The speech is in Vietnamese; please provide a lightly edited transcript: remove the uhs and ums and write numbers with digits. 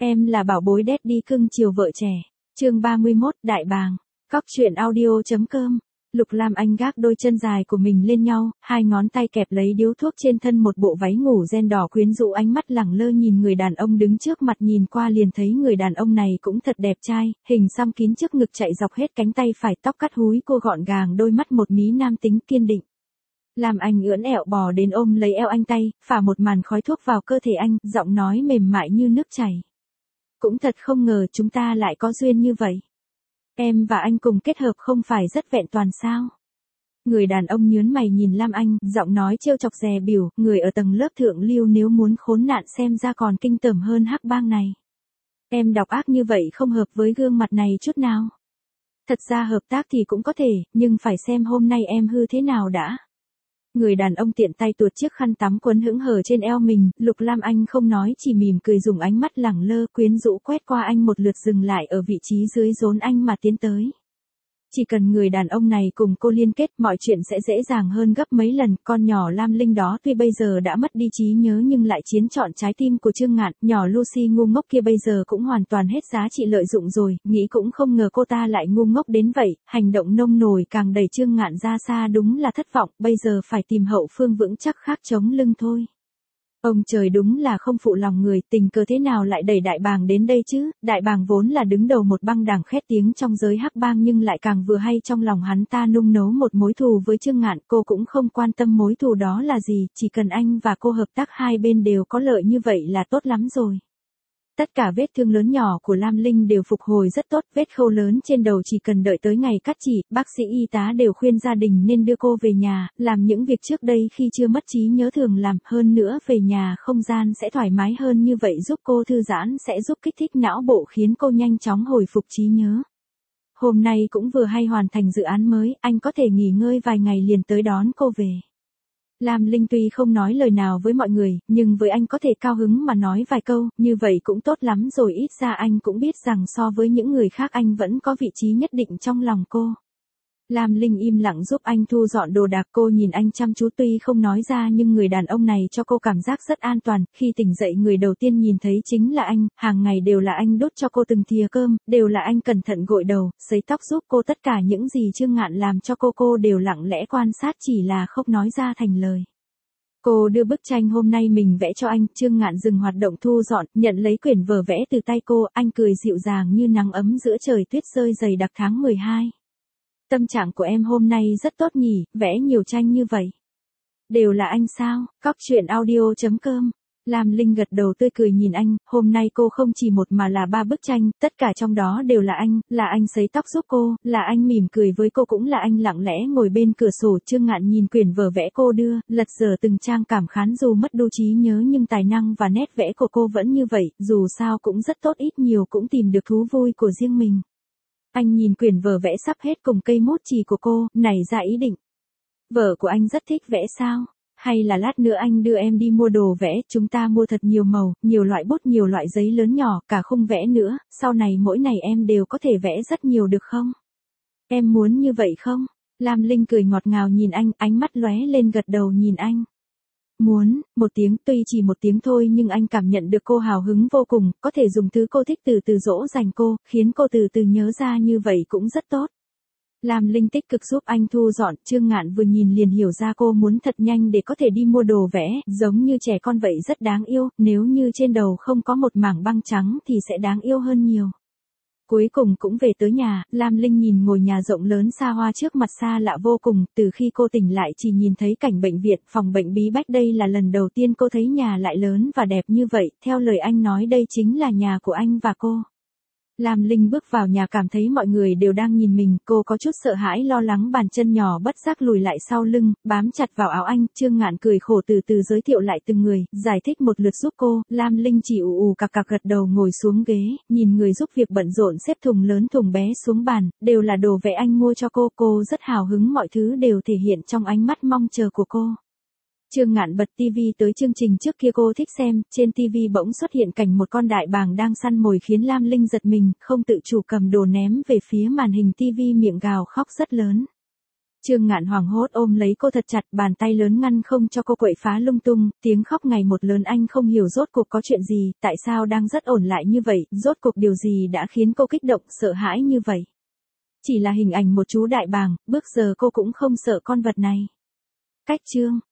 Em là bảo bối daddy cưng chiều vợ trẻ. Chương 31, Đại bàng. Cóc truyện audio.com. Lục Lam Anh gác đôi chân dài của mình lên nhau, hai ngón tay kẹp lấy điếu thuốc trên thân một bộ váy ngủ ren đỏ quyến rũ, ánh mắt lẳng lơ nhìn người đàn ông đứng trước mặt, nhìn qua liền thấy người đàn ông này cũng thật đẹp trai, hình xăm kín trước ngực chạy dọc hết cánh tay phải, tóc cắt húi cô gọn gàng, đôi mắt một mí nam tính kiên định. Lam Anh ưỡn ẹo bò đến ôm lấy eo anh, tay phả một màn khói thuốc vào cơ thể anh, giọng nói mềm mại như nước chảy. Cũng thật không ngờ chúng ta lại có duyên như vậy. Em và anh cùng kết hợp không phải rất vẹn toàn sao? Người đàn ông nhướng mày nhìn Lam Anh, giọng nói trêu chọc dè bỉu, người ở tầng lớp thượng lưu nếu muốn khốn nạn xem ra còn kinh tởm hơn hắc bang này. Em độc ác như vậy không hợp với gương mặt này chút nào. Thật ra hợp tác thì cũng có thể, nhưng phải xem hôm nay em hư thế nào đã. Người đàn ông tiện tay tuột chiếc khăn tắm quấn hững hờ trên eo mình, Lục Lam Anh không nói chỉ mỉm cười, dùng ánh mắt lẳng lơ quyến rũ quét qua anh một lượt, dừng lại ở vị trí dưới rốn anh mà tiến tới. Chỉ cần người đàn ông này cùng cô liên kết, mọi chuyện sẽ dễ dàng hơn gấp mấy lần. Con nhỏ Lam Linh đó tuy bây giờ đã mất đi trí nhớ nhưng lại chiếm trọn trái tim của Trương Ngạn, nhỏ Lucy ngu ngốc kia bây giờ cũng hoàn toàn hết giá trị lợi dụng rồi, nghĩ cũng không ngờ cô ta lại ngu ngốc đến vậy, hành động nông nổi càng đẩy Trương Ngạn ra xa, đúng là thất vọng, bây giờ phải tìm hậu phương vững chắc khác chống lưng thôi. Ông trời đúng là không phụ lòng người, tình cờ thế nào lại đẩy Đại bàng đến đây chứ? Đại bàng vốn là đứng đầu một băng đảng khét tiếng trong giới hắc bang, nhưng lại càng vừa hay trong lòng hắn ta nung nấu một mối thù với Trương Ngạn. Cô cũng không quan tâm mối thù đó là gì, chỉ cần anh và cô hợp tác hai bên đều có lợi như vậy là tốt lắm rồi. Tất cả vết thương lớn nhỏ của Lam Linh đều phục hồi rất tốt, vết khâu lớn trên đầu chỉ cần đợi tới ngày cắt chỉ, bác sĩ y tá đều khuyên gia đình nên đưa cô về nhà, làm những việc trước đây khi chưa mất trí nhớ thường làm, hơn nữa về nhà không gian sẽ thoải mái hơn, như vậy giúp cô thư giãn, sẽ giúp kích thích não bộ khiến cô nhanh chóng hồi phục trí nhớ. Hôm nay cũng vừa hay hoàn thành dự án mới, anh có thể nghỉ ngơi vài ngày liền tới đón cô về. Lam Linh tuy không nói lời nào với mọi người, nhưng với anh có thể cao hứng mà nói vài câu, như vậy cũng tốt lắm rồi, ít ra anh cũng biết rằng so với những người khác anh vẫn có vị trí nhất định trong lòng cô. Lam Linh im lặng giúp anh thu dọn đồ đạc, cô nhìn anh chăm chú tuy không nói ra nhưng người đàn ông này cho cô cảm giác rất an toàn, khi tỉnh dậy người đầu tiên nhìn thấy chính là anh, hàng ngày đều là anh đút cho cô từng thìa cơm, đều là anh cẩn thận gội đầu, sấy tóc giúp cô, tất cả những gì Trương Ngạn làm cho cô đều lặng lẽ quan sát, chỉ là không nói ra thành lời. Cô đưa bức tranh hôm nay mình vẽ cho anh, Trương Ngạn dừng hoạt động thu dọn, nhận lấy quyển vở vẽ từ tay cô, anh cười dịu dàng như nắng ấm giữa trời tuyết rơi dày đặc tháng 12. Tâm trạng của em hôm nay rất tốt nhỉ, vẽ nhiều tranh như vậy. Đều là anh sao? Cóc truyện audio.com. Lam Linh gật đầu tươi cười nhìn anh, hôm nay cô không chỉ một mà là 3 bức tranh, tất cả trong đó đều là anh sấy tóc giúp cô, là anh mỉm cười với cô, cũng là anh lặng lẽ ngồi bên cửa sổ. Trương Ngạn nhìn quyển vở vẽ cô đưa, lật dở từng trang cảm khán, dù mất đô trí nhớ nhưng tài năng và nét vẽ của cô vẫn như vậy, dù sao cũng rất tốt, ít nhiều cũng tìm được thú vui của riêng mình. Anh nhìn quyển vở vẽ sắp hết cùng cây mốt chì của cô, nảy ra ý định. Vợ của anh rất thích vẽ sao? Hay là lát nữa anh đưa em đi mua đồ vẽ, chúng ta mua thật nhiều màu, nhiều loại bút, nhiều loại giấy lớn nhỏ, cả khung vẽ nữa, sau này mỗi ngày em đều có thể vẽ rất nhiều được không? Em muốn như vậy không? Lam Linh cười ngọt ngào nhìn anh, ánh mắt lóe lên, gật đầu nhìn anh. Muốn, một tiếng, tuy chỉ một tiếng thôi nhưng anh cảm nhận được cô hào hứng vô cùng, có thể dùng thứ cô thích từ từ dỗ dành cô, khiến cô từ từ nhớ ra, như vậy cũng rất tốt. Lam Linh tích cực giúp anh thu dọn, Trương Ngạn vừa nhìn liền hiểu ra cô muốn thật nhanh để có thể đi mua đồ vẽ, giống như trẻ con vậy, rất đáng yêu, nếu như trên đầu không có một mảng băng trắng thì sẽ đáng yêu hơn nhiều. Cuối cùng cũng về tới nhà, Lam Linh nhìn ngôi nhà rộng lớn xa hoa trước mặt xa lạ vô cùng, từ khi cô tỉnh lại chỉ nhìn thấy cảnh bệnh viện, phòng bệnh bí bách, đây là lần đầu tiên cô thấy nhà lại lớn và đẹp như vậy, theo lời anh nói đây chính là nhà của anh và cô. Lam Linh bước vào nhà cảm thấy mọi người đều đang nhìn mình, cô có chút sợ hãi lo lắng, bàn chân nhỏ bất giác lùi lại sau lưng, bám chặt vào áo anh. Trương Ngạn cười khổ từ từ giới thiệu lại từng người, giải thích một lượt giúp cô. Lam Linh chỉ ù cặc cặc gật đầu, ngồi xuống ghế, nhìn người giúp việc bận rộn xếp thùng lớn thùng bé xuống bàn, đều là đồ vẽ anh mua cho cô rất hào hứng, mọi thứ đều thể hiện trong ánh mắt mong chờ của cô. Trương Ngạn bật TV tới chương trình trước kia cô thích xem, trên TV bỗng xuất hiện cảnh một con đại bàng đang săn mồi khiến Lam Linh giật mình, không tự chủ cầm đồ ném về phía màn hình TV, miệng gào khóc rất lớn. Trương Ngạn hoảng hốt ôm lấy cô thật chặt, bàn tay lớn ngăn không cho cô quậy phá lung tung, tiếng khóc ngày một lớn. Anh không hiểu rốt cuộc có chuyện gì, tại sao đang rất ổn lại như vậy, rốt cuộc điều gì đã khiến cô kích động, sợ hãi như vậy. Chỉ là hình ảnh một chú đại bàng, bước giờ cô cũng không sợ con vật này. Cách chương